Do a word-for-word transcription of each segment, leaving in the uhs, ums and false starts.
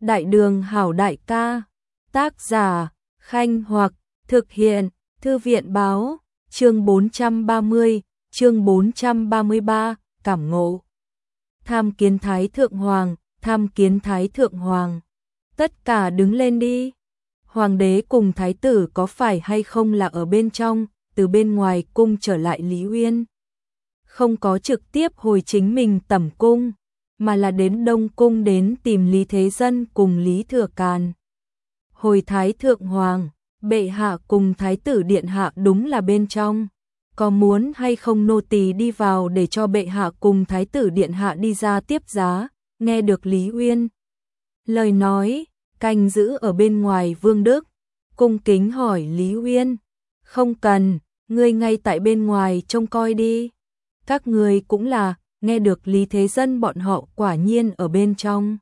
Đại đường hảo đại ca, tác giả, Khanh Hoặc, thực hiện, Thư viện báo, chương bốn trăm ba mươi, chương bốn trăm ba mươi ba, cảm ngộ. Tham kiến Thái Thượng Hoàng, tham kiến Thái Thượng Hoàng. Tất cả đứng lên đi. Hoàng đế cùng Thái tử có phải hay không là ở bên trong, từ bên ngoài cung trở lại Lý Uyên. Không có trực tiếp hồi chính mình tẩm cung, mà là đến Đông Cung đến tìm Lý Thế Dân cùng Lý Thừa Càn. Hồi Thái Thượng Hoàng, bệ hạ cùng Thái tử điện hạ đúng là bên trong. Có muốn hay không nô tỳ đi vào để cho bệ hạ cùng Thái tử điện hạ đi ra tiếp giá, nghe được Lý Uyên. Lời nói, canh giữ ở bên ngoài Vương Đức, cung kính hỏi Lý Uyên. Không cần, ngươi ngay tại bên ngoài trông coi đi. Các ngươi cũng là, nghe được Lý Thế Dân bọn họ quả nhiên ở bên trong.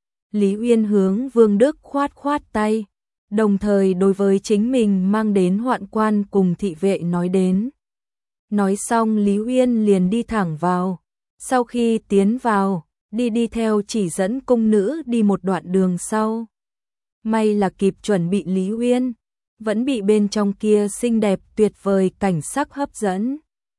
Lý Uyên hướng Vương Đức khoát khoát tay, đồng thời đối với chính mình mang đến hoạn quan cùng thị vệ nói đến. Nói xong Lý Uyên liền đi thẳng vào, sau khi tiến vào, đi đi theo chỉ dẫn cung nữ đi một đoạn đường sau. May là kịp chuẩn bị Lý Uyên, vẫn bị bên trong kia xinh đẹp tuyệt vời cảnh sắc hấp dẫn.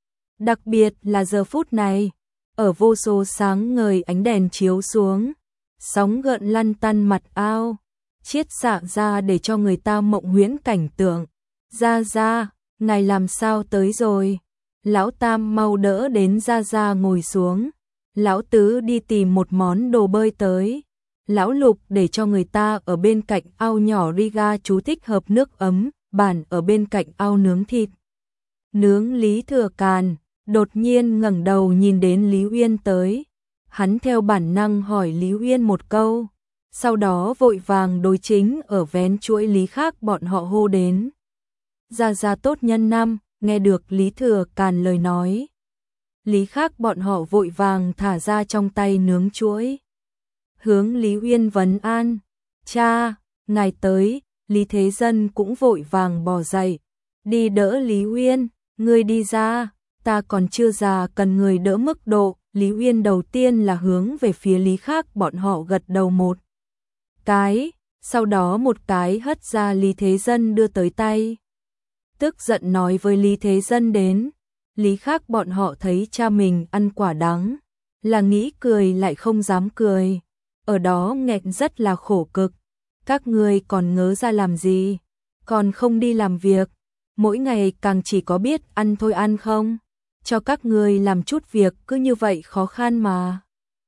Đặc biệt là giờ phút này, ở vô số sáng ngời ánh đèn chiếu xuống, sóng gợn lăn tăn mặt ao, chiết xạ ra để cho người ta mộng huyễn cảnh tượng. Ra ra, ngài làm sao tới rồi? Lão Tam mau đỡ đến Ra Ra ngồi xuống. Lão Tứ đi tìm một món đồ bơi tới. Lão Lục để cho người ta ở bên cạnh ao nhỏ Riga chú thích hợp nước ấm, bàn ở bên cạnh ao nướng thịt. Nướng. Lý Thừa Càn đột nhiên ngẩng đầu nhìn đến Lý Uyên tới. Hắn theo bản năng hỏi Lý Uyên một câu, sau đó vội vàng đối chính ở vén chuỗi Lý khác bọn họ hô đến. Ra Ra tốt nhân năm. Nghe được Lý Thừa Càn lời nói, Lý khác bọn họ vội vàng thả ra trong tay nướng chuỗi. Hướng Lý Uyên vấn an, cha, ngài tới. Lý Thế Dân cũng vội vàng bò dậy, đi đỡ Lý Uyên, ngươi đi ra, ta còn chưa già cần người đỡ mức độ. Lý Uyên đầu tiên là hướng về phía Lý khác bọn họ gật đầu một cái, sau đó một cái hất ra Lý Thế Dân đưa tới tay. Tức giận nói với Lý Thế Dân đến. Lý khác bọn họ thấy cha mình ăn quả đắng, là nghĩ cười lại không dám cười, ở đó nghẹn rất là khổ cực. Các ngươi còn ngớ ra làm gì, còn không đi làm việc, mỗi ngày càng chỉ có biết ăn thôi ăn không, cho các ngươi làm chút việc cứ như vậy khó khăn mà.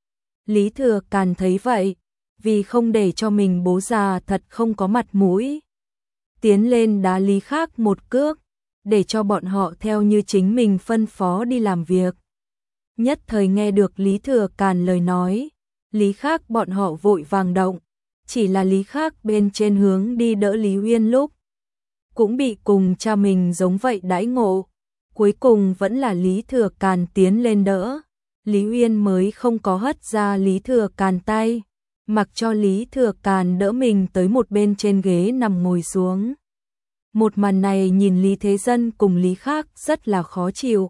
Lý Thừa Càn thấy vậy, vì không để cho mình bố già thật không có mặt mũi, tiến lên đá Lý khác một cước, để cho bọn họ theo như chính mình phân phó đi làm việc. Nhất thời nghe được Lý Thừa Càn lời nói, Lý khác bọn họ vội vàng động, chỉ là Lý khác bên trên hướng đi đỡ Lý Uyên lúc, cũng bị cùng cha mình giống vậy đãi ngộ. Cuối cùng vẫn là Lý Thừa Càn tiến lên đỡ, Lý Uyên mới không có hất ra Lý Thừa Càn tay, mặc cho Lý Thừa Càn đỡ mình tới một bên trên ghế nằm ngồi xuống. Một màn này nhìn Lý Thế Dân cùng Lý khác rất là khó chịu.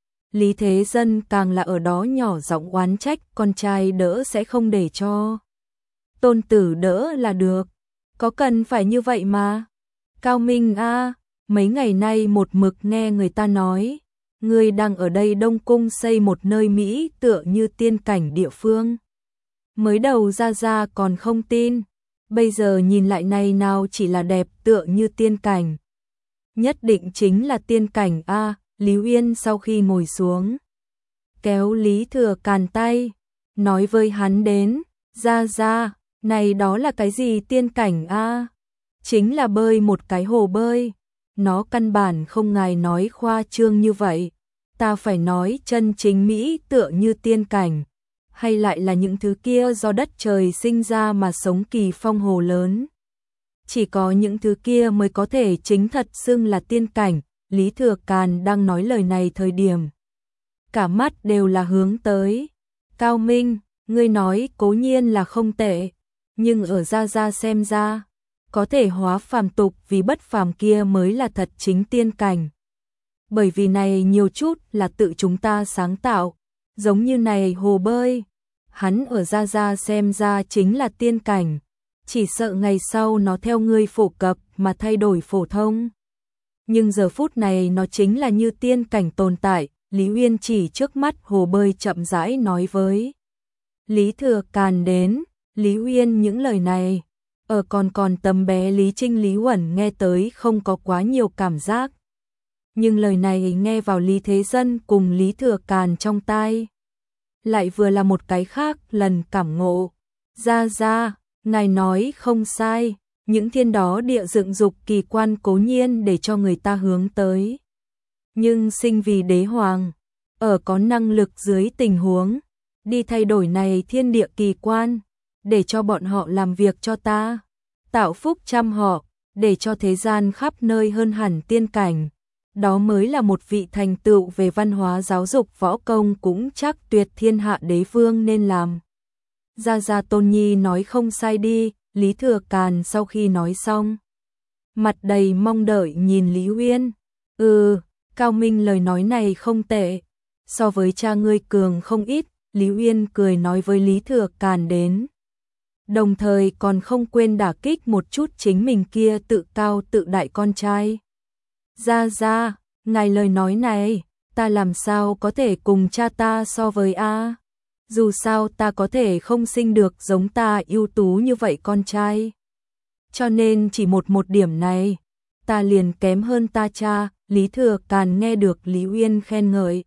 Lý Thế Dân càng là ở đó nhỏ giọng oán trách con trai đỡ sẽ không để cho tôn tử đỡ là được, có cần phải như vậy mà. Cao Minh a, mấy ngày nay một mực nghe người ta nói, ngươi đang ở đây Đông Cung xây một nơi Mỹ tựa như tiên cảnh địa phương. Mới đầu Ra Ra còn không tin, bây giờ nhìn lại này nào chỉ là đẹp tựa như tiên cảnh. Nhất định chính là tiên cảnh a. Lý Uyên sau khi ngồi xuống, kéo Lý Thừa Càn tay, nói với hắn đến, Ra Ra, này đó là cái gì tiên cảnh a? Chính là bơi một cái hồ bơi, nó căn bản không ngài nói khoa trương như vậy, ta phải nói chân chính Mỹ tựa như tiên cảnh, hay lại là những thứ kia do đất trời sinh ra mà sống kỳ phong hồ lớn. Chỉ có những thứ kia mới có thể chính thật xưng là tiên cảnh. Lý Thừa Càn đang nói lời này thời điểm, cả mắt đều là hướng tới. Cao Minh, ngươi nói cố nhiên là không tệ, nhưng ở Ra Ra xem ra, có thể hóa phàm tục vì bất phàm kia mới là thật chính tiên cảnh. Bởi vì này nhiều chút là tự chúng ta sáng tạo, giống như này hồ bơi, hắn ở Ra Ra xem ra chính là tiên cảnh, chỉ sợ ngày sau nó theo ngươi phổ cập mà thay đổi phổ thông. Nhưng giờ phút này nó chính là như tiên cảnh tồn tại, Lý Uyên chỉ trước mắt hồ bơi chậm rãi nói với Lý Thừa Càn đến. Lý Uyên những lời này, ở còn còn tấm bé Lý Trinh Lý Uẩn nghe tới không có quá nhiều cảm giác. Nhưng lời này nghe vào Lý Thế Dân cùng Lý Thừa Càn trong tai, lại vừa là một cái khác lần cảm ngộ. Ra ra, ngài nói không sai, những thiên đó địa dựng dục kỳ quan cố nhiên để cho người ta hướng tới. Nhưng sinh vì đế hoàng, ở có năng lực dưới tình huống, đi thay đổi này thiên địa kỳ quan, để cho bọn họ làm việc cho ta, tạo phúc trăm họ, để cho thế gian khắp nơi hơn hẳn tiên cảnh. Đó mới là một vị thành tựu về văn hóa giáo dục võ công cũng chắc tuyệt thiên hạ đế vương nên làm. Gia Gia Tôn Nhi nói không sai đi. Lý Thừa Càn sau khi nói xong, mặt đầy mong đợi nhìn Lý Uyên. Ừ, Cao Minh lời nói này không tệ, so với cha ngươi cường không ít. Lý Uyên cười nói với Lý Thừa Càn đến, đồng thời còn không quên đả kích một chút chính mình kia tự cao tự đại con trai. Ra ra, ngài lời nói này, ta làm sao có thể cùng cha ta so với a? Dù sao ta có thể không sinh được giống ta ưu tú như vậy con trai. Cho nên chỉ một một điểm này, ta liền kém hơn ta cha. Lý Thừa Càn nghe được Lý Uyên khen ngợi,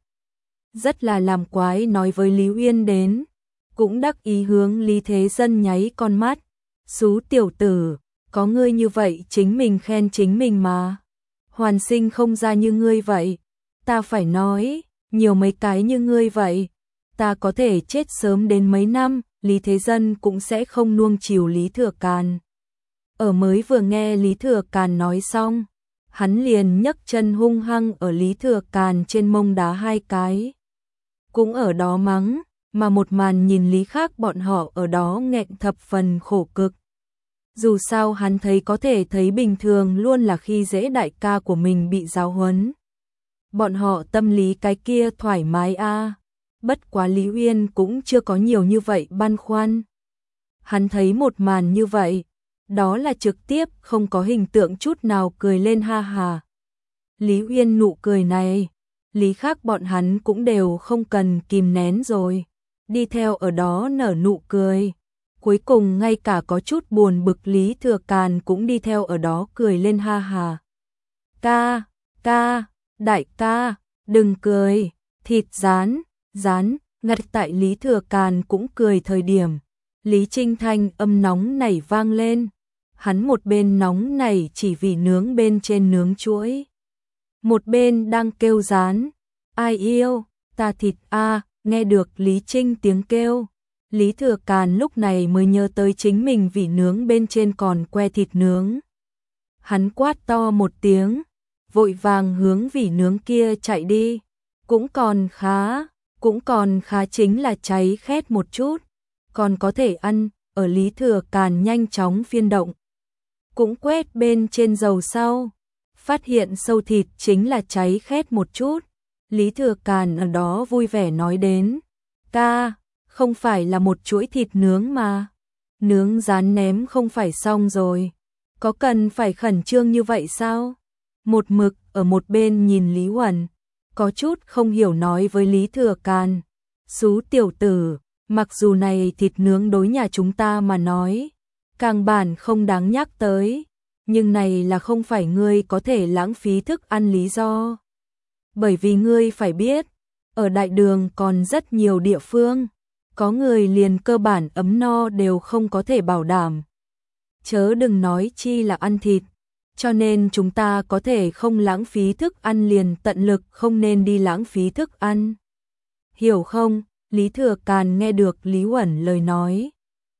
rất là làm quái nói với Lý Uyên đến, cũng đắc ý hướng Lý Thế Dân nháy con mắt. Xú tiểu tử, có ngươi như vậy chính mình khen chính mình mà. Hoàn sinh không ra như ngươi vậy. Ta phải nói, nhiều mấy cái như ngươi vậy, ta có thể chết sớm đến mấy năm. Lý Thế Dân cũng sẽ không nuông chiều Lý Thừa Càn. Ở mới vừa nghe Lý Thừa Càn nói xong, hắn liền nhấc chân hung hăng ở Lý Thừa Càn trên mông đá hai cái. Cũng ở đó mắng, mà một màn nhìn Lý khác bọn họ ở đó nghẹn thập phần khổ cực. Dù sao hắn thấy có thể thấy bình thường luôn là khi dễ đại ca của mình bị giáo huấn. Bọn họ tâm lý cái kia thoải mái a. À. Bất quá Lý Uyên cũng chưa có nhiều như vậy băn khoăn. Hắn thấy một màn như vậy, đó là trực tiếp không có hình tượng chút nào cười lên ha hà. Lý Uyên nụ cười này, Lý khác bọn hắn cũng đều không cần kìm nén rồi, đi theo ở đó nở nụ cười. Cuối cùng ngay cả có chút buồn bực Lý Thừa Càn cũng đi theo ở đó cười lên ha hà. Ca, ca, đại ca, đừng cười, thịt rán, rán, ngặt tại Lý Thừa Càn cũng cười thời điểm. Lý Trinh thanh âm nóng nảy vang lên, hắn một bên nóng nảy chỉ vì nướng bên trên nướng chuỗi, một bên đang kêu rán, ai yêu, ta thịt a. Nghe được Lý Trinh tiếng kêu, Lý Thừa Càn lúc này mới nhớ tới chính mình vì nướng bên trên còn que thịt nướng. Hắn quát to một tiếng, vội vàng hướng vỉ nướng kia chạy đi. Cũng còn khá, cũng còn khá chính là cháy khét một chút, còn có thể ăn. Ở Lý Thừa Càn nhanh chóng phiên động, cũng quét bên trên dầu sau, phát hiện sâu thịt chính là cháy khét một chút. Lý Thừa Càn ở đó vui vẻ nói đến, ca, không phải là một chuỗi thịt nướng mà, nướng rán ném không phải xong rồi, có cần phải khẩn trương như vậy sao? Một mực ở một bên nhìn Lý Uẩn, có chút không hiểu nói với Lý Thừa Càn, xú tiểu tử, mặc dù này thịt nướng đối nhà chúng ta mà nói, càng bản không đáng nhắc tới, nhưng này là không phải ngươi có thể lãng phí thức ăn lý do. Bởi vì ngươi phải biết, ở đại đường còn rất nhiều địa phương, có người liền cơ bản ấm no đều không có thể bảo đảm. Chớ đừng nói chi là ăn thịt, cho nên chúng ta có thể không lãng phí thức ăn liền tận lực không nên đi lãng phí thức ăn. Hiểu không? Lý Thừa Càn nghe được Lý Uẩn lời nói,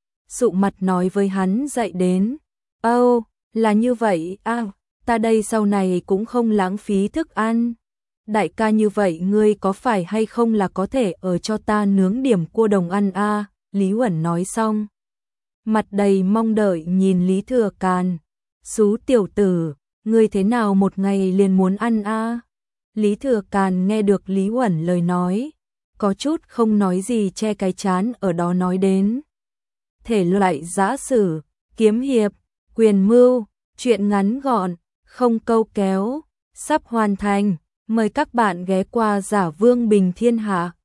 sụ mặt nói với hắn dậy đến, âu, oh, là như vậy à, ta đây sau này cũng không lãng phí thức ăn. Đại ca như vậy ngươi có phải hay không là có thể ở cho ta nướng điểm cua đồng ăn a? À? Lý Uẩn nói xong, mặt đầy mong đợi nhìn Lý Thừa Càn, xú tiểu tử, ngươi thế nào một ngày liền muốn ăn a? À? Lý Thừa Càn nghe được Lý Uẩn lời nói, có chút không nói gì che cái chán ở đó nói đến, thể loại giã sử, kiếm hiệp, quyền mưu, truyện ngắn gọn, không câu kéo, sắp hoàn thành. Mời các bạn ghé qua Giả Vương Bình Thiên Hạ.